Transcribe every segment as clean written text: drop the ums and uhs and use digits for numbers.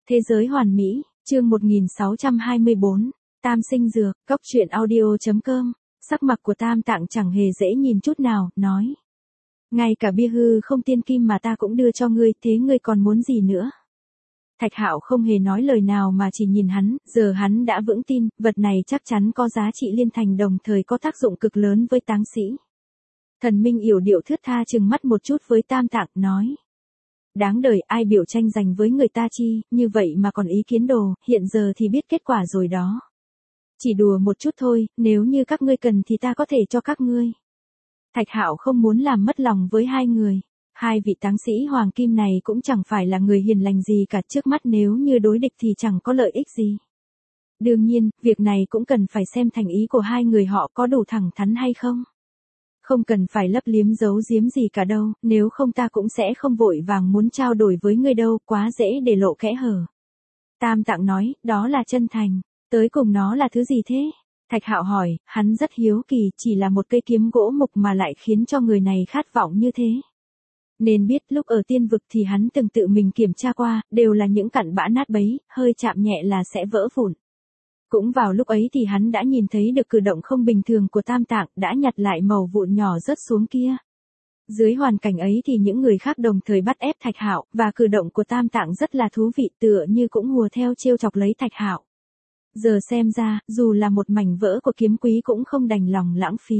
Thế giới hoàn mỹ, chương 1624, Tam sinh dược, góc truyện audio.com, sắc mặt của Tam Tạng chẳng hề dễ nhìn chút nào, nói. Ngay cả bia hư không tiên kim mà ta cũng đưa cho ngươi, thế ngươi còn muốn gì nữa? Thạch Hạo không hề nói lời nào mà chỉ nhìn hắn, giờ hắn đã vững tin, vật này chắc chắn có giá trị liên thành, đồng thời có tác dụng cực lớn với táng sĩ. Thần Minh yểu điệu thướt tha trừng mắt một chút với Tam Tạng, nói. Đáng đời, ai biểu tranh giành với người ta chi, như vậy mà còn ý kiến đồ, hiện giờ thì biết kết quả rồi đó. Chỉ đùa một chút thôi, nếu như các ngươi cần thì ta có thể cho các ngươi. Thạch Hạo không muốn làm mất lòng với hai người. Hai vị táng sĩ hoàng kim này cũng chẳng phải là người hiền lành gì cả, trước mắt nếu như đối địch thì chẳng có lợi ích gì. Đương nhiên, việc này cũng cần phải xem thành ý của hai người họ có đủ thẳng thắn hay không. Không cần phải lấp liếm giấu giếm gì cả đâu, nếu không ta cũng sẽ không vội vàng muốn trao đổi với ngươi đâu, quá dễ để lộ kẽ hở. Tam Tạng nói, đó là chân thành, tới cùng nó là thứ gì thế? Thạch Hạo hỏi, hắn rất hiếu kỳ, chỉ là một cây kiếm gỗ mục mà lại khiến cho người này khát vọng như thế. Nên biết lúc ở tiên vực thì hắn từng tự mình kiểm tra qua, đều là những cặn bã nát bấy, hơi chạm nhẹ là sẽ vỡ vụn. Cũng vào lúc ấy thì hắn đã nhìn thấy được cử động không bình thường của Tam Tạng, đã nhặt lại mẩu vụn nhỏ rớt xuống kia. Dưới hoàn cảnh ấy thì những người khác đồng thời bắt ép Thạch Hạo, và cử động của Tam Tạng rất là thú vị, tựa như cũng hùa theo trêu chọc lấy Thạch Hạo. Giờ xem ra, dù là một mảnh vỡ của kiếm quý cũng không đành lòng lãng phí.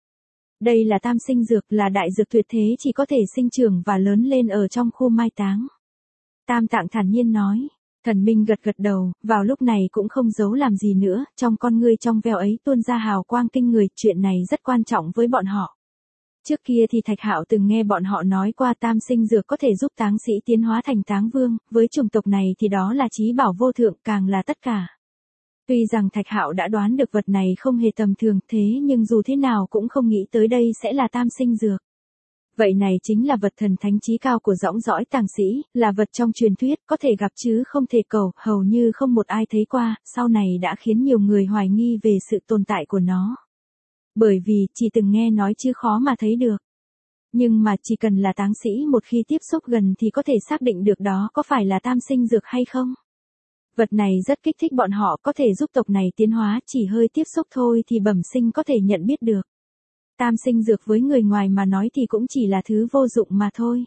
Đây là tam sinh dược, là đại dược tuyệt thế, chỉ có thể sinh trưởng và lớn lên ở trong khu mai táng. Tam Tạng thản nhiên nói. Thần Minh gật gật đầu, vào lúc này cũng không giấu làm gì nữa, trong con ngươi trong veo ấy tuôn ra hào quang kinh người, chuyện này rất quan trọng với bọn họ. Trước kia thì Thạch Hạo từng nghe bọn họ nói qua tam sinh dược có thể giúp táng sĩ tiến hóa thành táng vương, với chủng tộc này thì đó là chí bảo vô thượng, càng là tất cả. Tuy rằng Thạch Hạo đã đoán được vật này không hề tầm thường, thế nhưng dù thế nào cũng không nghĩ tới đây sẽ là tam sinh dược. Vậy này chính là vật thần thánh chí cao của dõng dõi tàng sĩ, là vật trong truyền thuyết, có thể gặp chứ không thể cầu, hầu như không một ai thấy qua, sau này đã khiến nhiều người hoài nghi về sự tồn tại của nó. Bởi vì, chỉ từng nghe nói chứ khó mà thấy được. Nhưng mà chỉ cần là táng sĩ một khi tiếp xúc gần thì có thể xác định được đó có phải là tam sinh dược hay không. Vật này rất kích thích bọn họ, có thể giúp tộc này tiến hóa, chỉ hơi tiếp xúc thôi thì bẩm sinh có thể nhận biết được. Tam sinh dược với người ngoài mà nói thì cũng chỉ là thứ vô dụng mà thôi.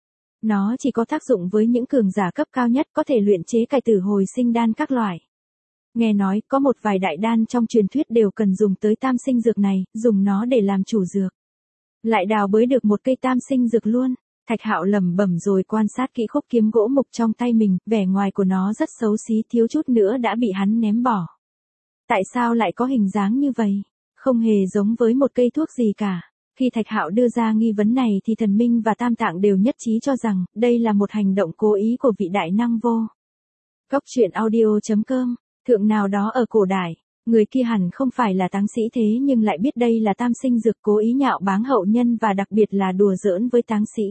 Nó chỉ có tác dụng với những cường giả cấp cao nhất, có thể luyện chế cải tử hồi sinh đan các loại. Nghe nói, có một vài đại đan trong truyền thuyết đều cần dùng tới tam sinh dược này, dùng nó để làm chủ dược. Lại đào bới được một cây tam sinh dược luôn. Thạch Hạo lẩm bẩm rồi quan sát kỹ khúc kiếm gỗ mục trong tay mình, vẻ ngoài của nó rất xấu xí, thiếu chút nữa đã bị hắn ném bỏ. Tại sao lại có hình dáng như vậy? Không hề giống với một cây thuốc gì cả. Khi Thạch Hạo đưa ra nghi vấn này thì Thần Minh và Tam Tạng đều nhất trí cho rằng, đây là một hành động cố ý của vị đại năng vô. Góc truyện audio.com, thượng nào đó ở cổ đại, người kia hẳn không phải là táng sĩ thế nhưng lại biết đây là tam sinh dược, cố ý nhạo báng hậu nhân và đặc biệt là đùa giỡn với táng sĩ.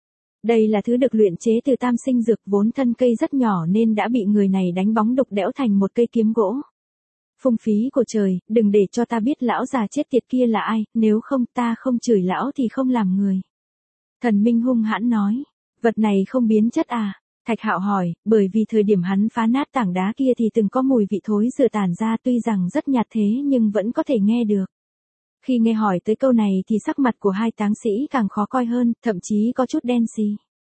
Đây là thứ được luyện chế từ tam sinh dược, vốn thân cây rất nhỏ nên đã bị người này đánh bóng đục đẽo thành một cây kiếm gỗ. Phung phí của trời, đừng để cho ta biết lão già chết tiệt kia là ai, nếu không ta không chửi lão thì không làm người. Thần Minh hung hãn nói, vật này không biến chất à? Thạch Hạo hỏi, bởi vì thời điểm hắn phá nát tảng đá kia thì từng có mùi vị thối rửa tản ra, tuy rằng rất nhạt thế nhưng vẫn có thể nghe được. Khi nghe hỏi tới câu này thì sắc mặt của hai táng sĩ càng khó coi hơn, thậm chí có chút đen xì.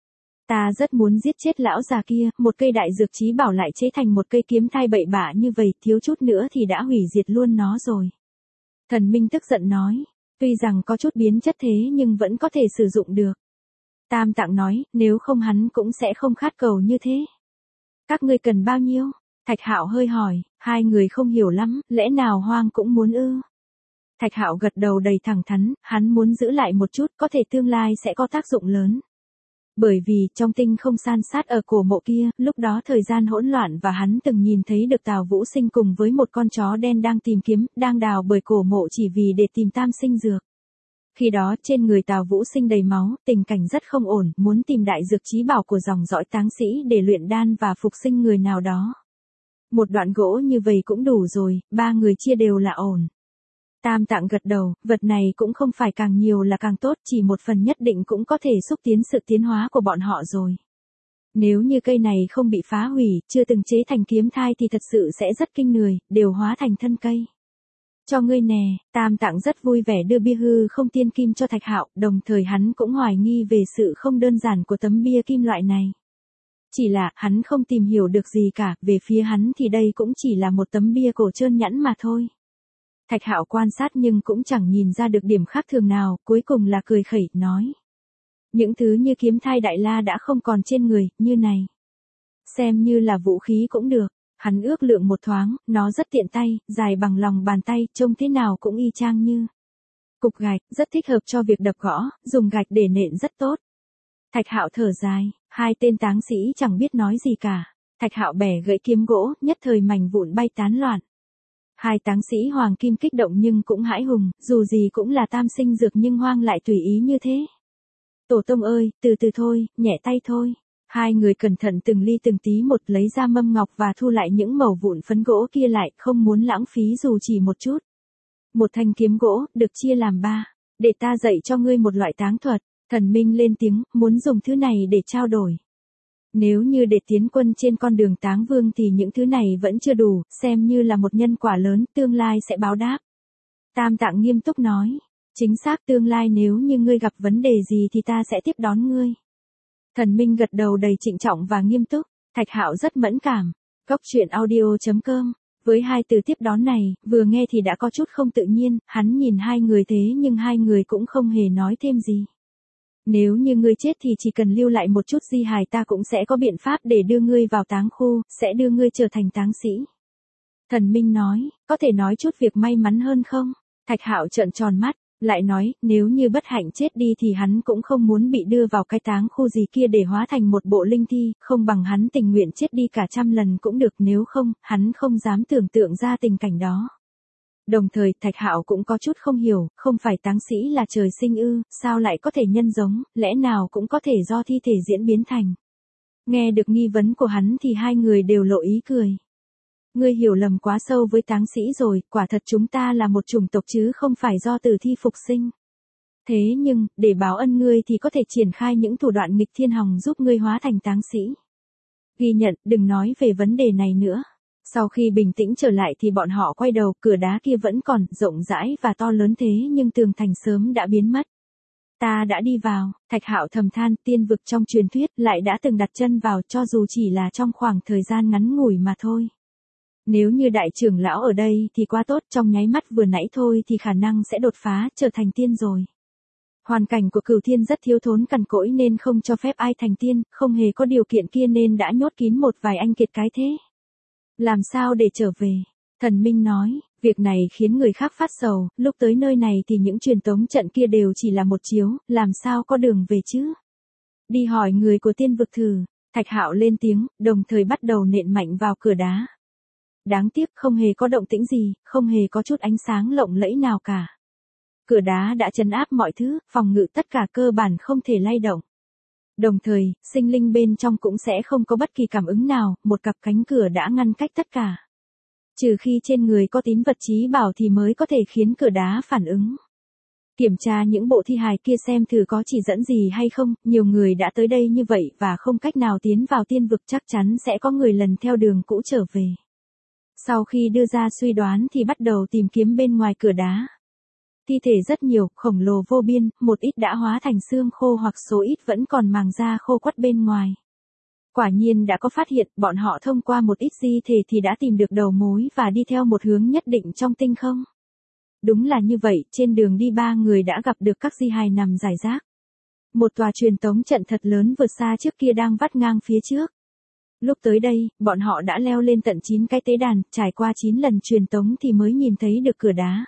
Ta rất muốn giết chết lão già kia, một cây đại dược chí bảo lại chế thành một cây kiếm thai bậy bạ như vậy, thiếu chút nữa thì đã hủy diệt luôn nó rồi. Thần Minh tức giận nói, tuy rằng có chút biến chất thế nhưng vẫn có thể sử dụng được. Tam Tạng nói, nếu không hắn cũng sẽ không khát cầu như thế. Các ngươi cần bao nhiêu? Thạch Hạo hơi hỏi, hai người không hiểu lắm, lẽ nào hoang cũng muốn ư? Thạch Hạo gật đầu đầy thẳng thắn, hắn muốn giữ lại một chút, có thể tương lai sẽ có tác dụng lớn. Bởi vì, trong tinh không san sát ở cổ mộ kia, lúc đó thời gian hỗn loạn và hắn từng nhìn thấy được Tào Vũ Sinh cùng với một con chó đen đang tìm kiếm, đang đào bởi cổ mộ chỉ vì để tìm tam sinh dược. Khi đó trên người Tào Vũ Sinh đầy máu, tình cảnh rất không ổn, muốn tìm đại dược chí bảo của dòng dõi táng sĩ để luyện đan và phục sinh người nào đó. Một đoạn gỗ như vậy cũng đủ rồi, ba người chia đều là ổn. Tam Tạng gật đầu, vật này cũng không phải càng nhiều là càng tốt, chỉ một phần nhất định cũng có thể xúc tiến sự tiến hóa của bọn họ rồi. Nếu như cây này không bị phá hủy, chưa từng chế thành kiếm thai thì thật sự sẽ rất kinh người, đều hóa thành thân cây. Cho ngươi nè, Tam Tạng rất vui vẻ đưa bia hư không tiên kim cho Thạch Hạo, đồng thời hắn cũng hoài nghi về sự không đơn giản của tấm bia kim loại này. Chỉ là, hắn không tìm hiểu được gì cả, về phía hắn thì đây cũng chỉ là một tấm bia cổ trơn nhẵn mà thôi. Thạch Hạo quan sát nhưng cũng chẳng nhìn ra được điểm khác thường nào, cuối cùng là cười khẩy, nói. Những thứ như kiếm thai đại la đã không còn trên người, như này. Xem như là vũ khí cũng được. Hắn ước lượng một thoáng, nó rất tiện tay, dài bằng lòng bàn tay, trông thế nào cũng y chang như. Cục gạch, rất thích hợp cho việc đập gõ, dùng gạch để nện rất tốt. Thạch Hạo thở dài, hai tên táng sĩ chẳng biết nói gì cả. Thạch Hạo bẻ gãy kiếm gỗ, nhất thời mảnh vụn bay tán loạn. Hai táng sĩ hoàng kim kích động nhưng cũng hãi hùng, dù gì cũng là tam sinh dược nhưng hoang lại tùy ý như thế. Tổ tông ơi, từ từ thôi, nhẹ tay thôi. Hai người cẩn thận từng ly từng tí một lấy ra mâm ngọc và thu lại những mẩu vụn phấn gỗ kia lại, không muốn lãng phí dù chỉ một chút. Một thanh kiếm gỗ, được chia làm 3. Để ta dạy cho ngươi một loại táng thuật. Thần Minh lên tiếng, muốn dùng thứ này để trao đổi. Nếu như để tiến quân trên con đường táng vương thì những thứ này vẫn chưa đủ, xem như là một nhân quả lớn, tương lai sẽ báo đáp. Tam Tạng nghiêm túc nói, chính xác tương lai nếu như ngươi gặp vấn đề gì thì ta sẽ tiếp đón ngươi. Thần Minh gật đầu đầy trịnh trọng và nghiêm túc, Thạch Hạo rất mẫn cảm. Góc truyện audio.com. Với hai từ tiếp đón này, vừa nghe thì đã có chút không tự nhiên, hắn nhìn hai người thế nhưng hai người cũng không hề nói thêm gì. Nếu như ngươi chết thì chỉ cần lưu lại một chút di hài ta cũng sẽ có biện pháp để đưa ngươi vào táng khu, sẽ đưa ngươi trở thành táng sĩ. Thần Minh nói, có thể nói chút việc may mắn hơn không? Thạch Hạo trợn tròn mắt, lại nói, nếu như bất hạnh chết đi thì hắn cũng không muốn bị đưa vào cái táng khu gì kia để hóa thành một bộ linh thi, không bằng hắn tình nguyện chết đi cả 100 lần cũng được, nếu không, hắn không dám tưởng tượng ra tình cảnh đó. Đồng thời, Thạch Hạo cũng có chút không hiểu, không phải táng sĩ là trời sinh ư, sao lại có thể nhân giống, lẽ nào cũng có thể do thi thể diễn biến thành. Nghe được nghi vấn của hắn thì hai người đều lộ ý cười. Ngươi hiểu lầm quá sâu với táng sĩ rồi, quả thật chúng ta là một chủng tộc chứ không phải do tử thi phục sinh. Thế nhưng, để báo ân ngươi thì có thể triển khai những thủ đoạn nghịch thiên hòng giúp ngươi hóa thành táng sĩ. Ghi nhận, đừng nói về vấn đề này nữa. Sau khi bình tĩnh trở lại thì bọn họ quay đầu, cửa đá kia vẫn còn, rộng rãi và to lớn thế nhưng tường thành sớm đã biến mất. Ta đã đi vào, Thạch Hạo thầm than, tiên vực trong truyền thuyết lại đã từng đặt chân vào cho dù chỉ là trong khoảng thời gian ngắn ngủi mà thôi. Nếu như đại trưởng lão ở đây thì quá tốt, trong nháy mắt vừa nãy thôi thì khả năng sẽ đột phá, trở thành tiên rồi. Hoàn cảnh của Cửu Thiên rất thiếu thốn cằn cỗi nên không cho phép ai thành tiên, không hề có điều kiện kia nên đã nhốt kín một vài anh kiệt cái thế. Làm sao để trở về? Thần Minh nói, việc này khiến người khác phát sầu, lúc tới nơi này thì những truyền tống trận kia đều chỉ là một chiếu, làm sao có đường về chứ? Đi hỏi người của tiên vực thử. Thạch Hạo lên tiếng, đồng thời bắt đầu nện mạnh vào cửa đá. Đáng tiếc không hề có động tĩnh gì, không hề có chút ánh sáng lộng lẫy nào cả. Cửa đá đã trấn áp mọi thứ, phòng ngự tất cả cơ bản không thể lay động. Đồng thời, sinh linh bên trong cũng sẽ không có bất kỳ cảm ứng nào, một cặp cánh cửa đã ngăn cách tất cả. Trừ khi trên người có tín vật chí bảo thì mới có thể khiến cửa đá phản ứng. Kiểm tra những bộ thi hài kia xem thử có chỉ dẫn gì hay không, nhiều người đã tới đây như vậy và không cách nào tiến vào tiên vực, chắc chắn sẽ có người lần theo đường cũ trở về. Sau khi đưa ra suy đoán thì bắt đầu tìm kiếm bên ngoài cửa đá. Thi thể rất nhiều, khổng lồ vô biên, một ít đã hóa thành xương khô hoặc số ít vẫn còn màng da khô quắt bên ngoài. Quả nhiên đã có phát hiện, bọn họ thông qua một ít di thể thì đã tìm được đầu mối và đi theo một hướng nhất định trong tinh không. Đúng là như vậy, trên đường đi ba người đã gặp được các di hài nằm rải rác. Một tòa truyền tống trận thật lớn vượt xa trước kia đang vắt ngang phía trước. Lúc tới đây, bọn họ đã leo lên tận 9 cái tế đàn, trải qua 9 lần truyền tống thì mới nhìn thấy được cửa đá.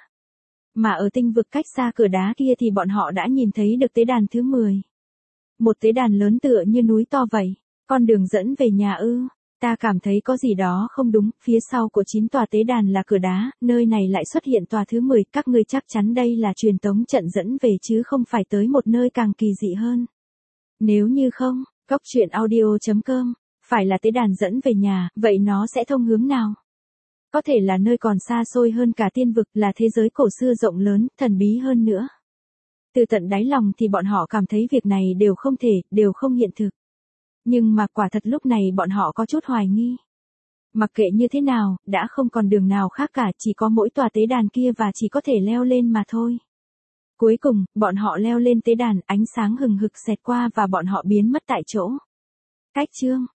Mà ở tinh vực cách xa cửa đá kia thì bọn họ đã nhìn thấy được tế đàn thứ 10. Một tế đàn lớn tựa như núi to vậy. Con đường dẫn về nhà ư? Ta cảm thấy có gì đó không đúng, phía sau của 9 tòa tế đàn là cửa đá, nơi này lại xuất hiện tòa thứ 10, các ngươi chắc chắn đây là truyền tống trận dẫn về chứ không phải tới một nơi càng kỳ dị hơn. Nếu như không, góc truyện audio.com, phải là tế đàn dẫn về nhà, vậy nó sẽ thông hướng nào? Có thể là nơi còn xa xôi hơn cả tiên vực, là thế giới cổ xưa rộng lớn, thần bí hơn nữa. Từ tận đáy lòng thì bọn họ cảm thấy việc này đều không thể, đều không hiện thực. Nhưng mà quả thật lúc này bọn họ có chút hoài nghi. Mặc kệ như thế nào, đã không còn đường nào khác cả, chỉ có mỗi tòa tế đàn kia và chỉ có thể leo lên mà thôi. Cuối cùng, bọn họ leo lên tế đàn, ánh sáng hừng hực xẹt qua và bọn họ biến mất tại chỗ. Cách chương